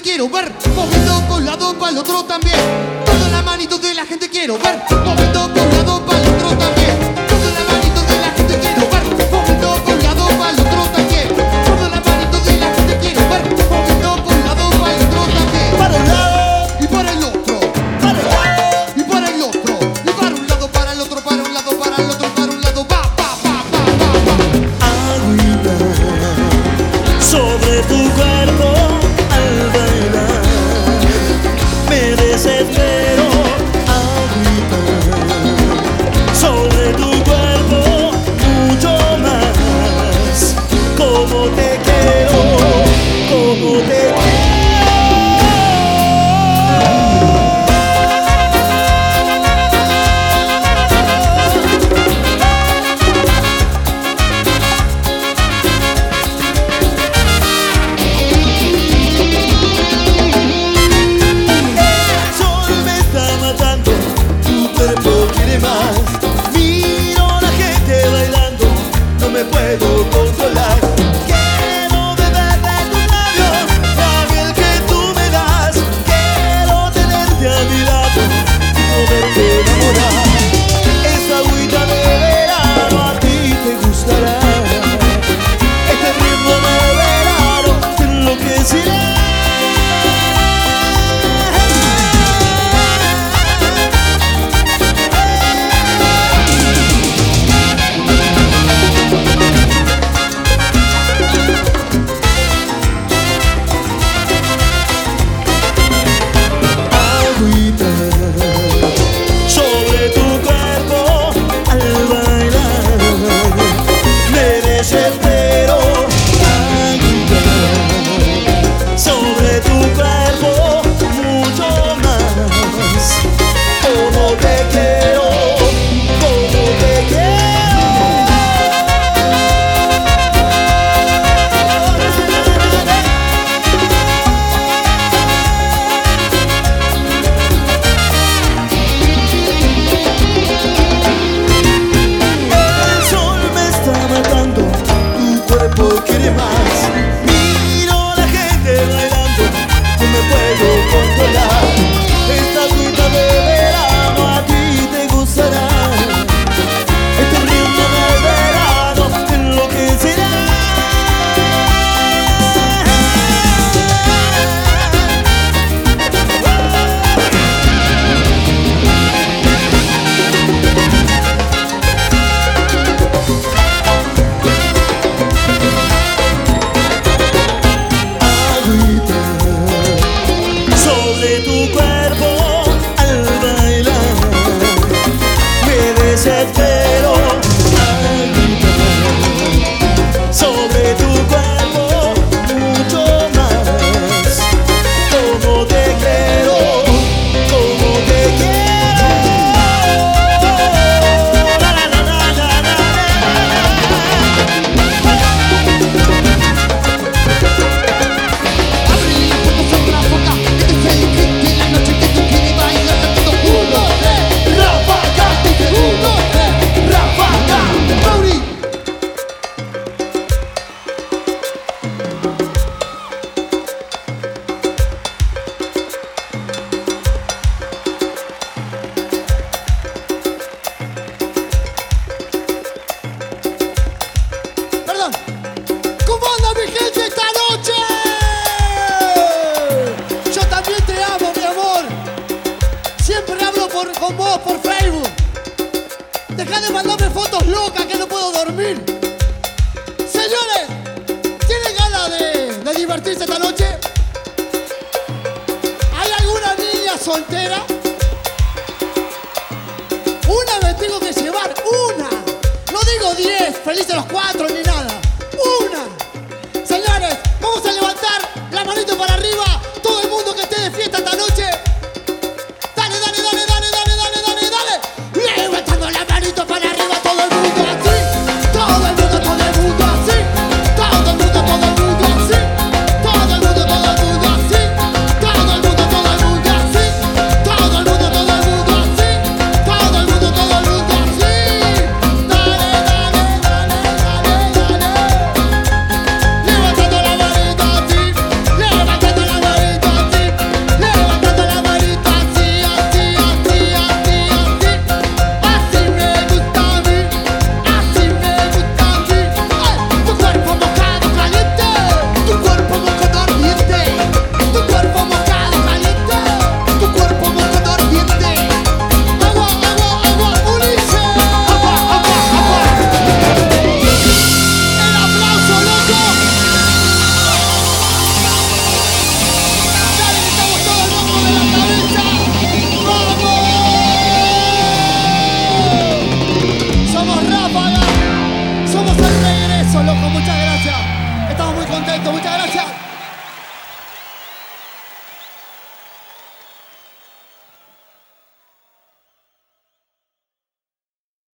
quiero ver, moviendo por un lado para el otro también. Toda la manito de la gente quiero ver, moviendo por un lado para el otro también. Toda la manito de la gente quiero ver, moviendo por un lado para el otro también. Toda la manito de la gente quiero ver, moviendo por un lado para el otro también. Para un lado y para el otro, para un lado y para el otro, y para un lado, para el otro, para un lado, para el otro, para un lado, va, va, va, va, va, va. agüita sobre tu cuerpo al bailar. Me desespero, agüita sobre tu cuerpo mucho más. Como te quiero, como te quiero. Me puedo controlar. Quiero beber de tus labios, la miel que tú me das. Quiero tenerte a mi lado y poderte enamorar. Esa agüita de verano a ti te gustará. Este ritmo de verano te enloquecerá. Sobre tu cuerpo al bailar, me desespero, agüita. Sobre tu cuerpo mucho más. Como te quiero, como te quiero. Quiere más. Miro a la gente bailando, no me puedo controlar. Esta agüita de verano a ti te gustará. Este ritmo de verano te enloquecerá. Sobre tu cuerpo al bailar, me desespero, agüita. Sobre tu cuerpo mucho más. Como te quiero, como te quiero. La, la, la, la, la, la. Abre la boca, sopla la boca, este es el hit de la noche que tú quieres bailar todo. 1, 2, 3, ráfaga, dice 1, 2, 3, ráfaga, Mauri. Perdón, ¿cómo anda mi gente esta noche? Yo también te amo, mi amor. Siempre hablo con vos por Facebook. Dejá de mandarme fotos locas que no puedo dormir. Señores, ¿tienen ganas de divertirse esta noche? ¿Hay alguna niña soltera? Una me tengo que llevar, una. No digo 10, felices los 4 ni nada. Una. Señores, vamos a levantar la manito para arriba. Todo el mundo que esté de fiesta esta noche. Dale, dale, dale, dale, dale, dale, dale, dale. Levantando la manito para arriba, todo el mundo así. Todo el mundo así. Todo el mundo así. Todo el mundo así. Todo el mundo así. Todo el mundo así. Todo el mundo así. Todo el mundo así. Dale, dale, dale, dale, dale. loco, muchas gracias. Estamos muy contentos, muchas gracias.